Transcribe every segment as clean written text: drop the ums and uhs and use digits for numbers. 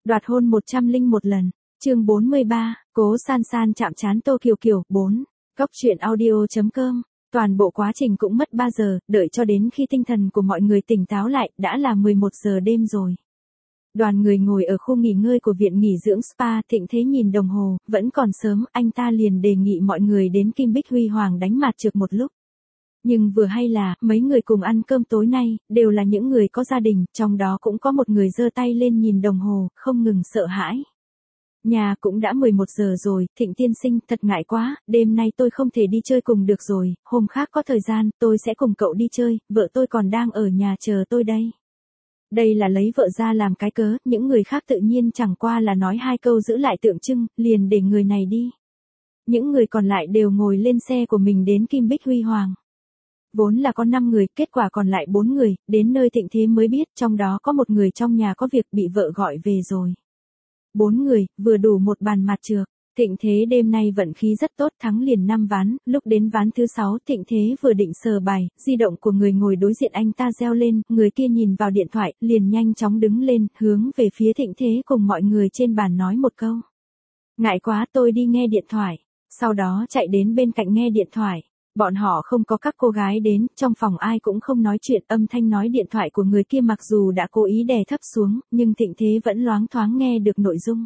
Đoạt hôn 101 lần. Chương 43, Cố San San chạm trán Tô Kiều Kiều. 4. Góc truyện audio.com. Toàn bộ quá trình cũng mất 3 giờ, đợi cho đến khi tinh thần của mọi người tỉnh táo lại, đã là 11 giờ đêm rồi. Đoàn người ngồi ở khu nghỉ ngơi của viện nghỉ dưỡng spa. Thịnh Thế nhìn đồng hồ, vẫn còn sớm, anh ta liền đề nghị mọi người đến Kim Bích Huy Hoàng đánh mạt trược một lúc. Nhưng vừa hay là, mấy người cùng ăn cơm tối nay, đều là những người có gia đình, trong đó cũng có một người giơ tay lên nhìn đồng hồ, không ngừng sợ hãi. Nhà cũng đã 11 giờ rồi, Thịnh tiên sinh, thật ngại quá, đêm nay tôi không thể đi chơi cùng được rồi, hôm khác có thời gian, tôi sẽ cùng cậu đi chơi, vợ tôi còn đang ở nhà chờ tôi đây. Đây là lấy vợ ra làm cái cớ, những người khác tự nhiên chẳng qua là nói hai câu giữ lại tượng trưng, liền để người này đi. Những người còn lại đều ngồi lên xe của mình đến Kim Bích Huy Hoàng. Vốn là có 5 người, kết quả còn lại 4 người, đến nơi Thịnh Thế mới biết, trong đó có một người trong nhà có việc bị vợ gọi về rồi. 4 người, vừa đủ một bàn mạt trược. Thịnh Thế đêm nay vận khí rất tốt, thắng liền 5 ván, lúc đến ván thứ 6, Thịnh Thế vừa định sờ bài, di động của người ngồi đối diện anh ta reo lên, người kia nhìn vào điện thoại, liền nhanh chóng đứng lên, hướng về phía Thịnh Thế cùng mọi người trên bàn nói một câu. Ngại quá, tôi đi nghe điện thoại. Sau đó chạy đến bên cạnh nghe điện thoại. Bọn họ không có các cô gái đến, trong phòng ai cũng không nói chuyện, âm thanh nói điện thoại của người kia mặc dù đã cố ý đè thấp xuống, nhưng Thịnh Thế vẫn loáng thoáng nghe được nội dung.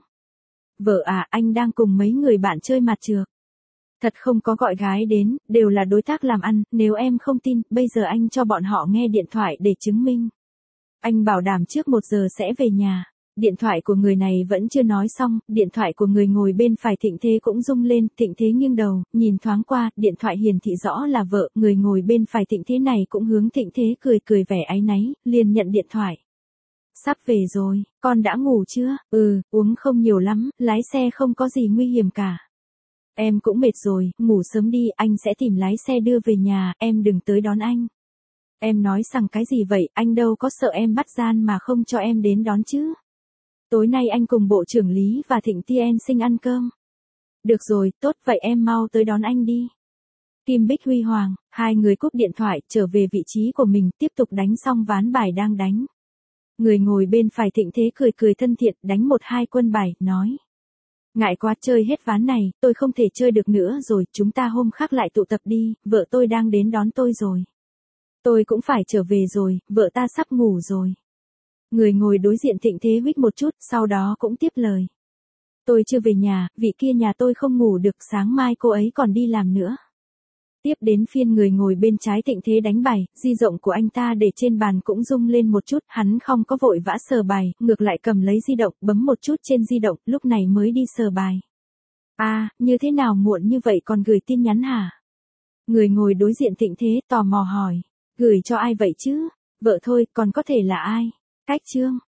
Vợ à, anh đang cùng mấy người bạn chơi mạt trược. Thật không có gọi gái đến, đều là đối tác làm ăn, nếu em không tin, bây giờ anh cho bọn họ nghe điện thoại để chứng minh. Anh bảo đảm trước 1 giờ sẽ về nhà. Điện thoại của người này vẫn chưa nói xong, điện thoại của người ngồi bên phải Thịnh Thế cũng rung lên, Thịnh Thế nghiêng đầu, nhìn thoáng qua, điện thoại hiển thị rõ là vợ, người ngồi bên phải Thịnh Thế này cũng hướng Thịnh Thế cười cười vẻ áy náy, liền nhận điện thoại. Sắp về rồi, con đã ngủ chưa? Uống không nhiều lắm, lái xe không có gì nguy hiểm cả. Em cũng mệt rồi, ngủ sớm đi, anh sẽ tìm lái xe đưa về nhà, em đừng tới đón anh. Em nói rằng cái gì vậy, anh đâu có sợ em bắt gian mà không cho em đến đón chứ. Tối nay anh cùng Bộ trưởng Lý và Thịnh Tiên Sinh ăn cơm. Được rồi, tốt vậy em mau tới đón anh đi. Kim Bích Huy Hoàng, hai người cúp điện thoại, trở về vị trí của mình, tiếp tục đánh xong ván bài đang đánh. Người ngồi bên phải Thịnh Thế cười cười thân thiện, đánh 1-2 quân bài, nói. Ngại quá, chơi hết ván này, tôi không thể chơi được nữa rồi, chúng ta hôm khác lại tụ tập đi, vợ tôi đang đến đón tôi rồi. Tôi cũng phải trở về rồi, vợ ta sắp ngủ rồi. Người ngồi đối diện Thịnh Thế huých một chút, sau đó cũng tiếp lời. Tôi chưa về nhà, vị kia nhà tôi không ngủ được, sáng mai cô ấy còn đi làm nữa. Tiếp đến phiên người ngồi bên trái Thịnh Thế đánh bài, di động của anh ta để trên bàn cũng rung lên một chút, hắn không có vội vã sờ bài, ngược lại cầm lấy di động, bấm một chút trên di động, lúc này mới đi sờ bài. Như thế nào muộn như vậy còn gửi tin nhắn hả? Người ngồi đối diện Thịnh Thế tò mò hỏi. Gửi cho ai vậy chứ? Vợ thôi, còn có thể là ai? Cách Trương.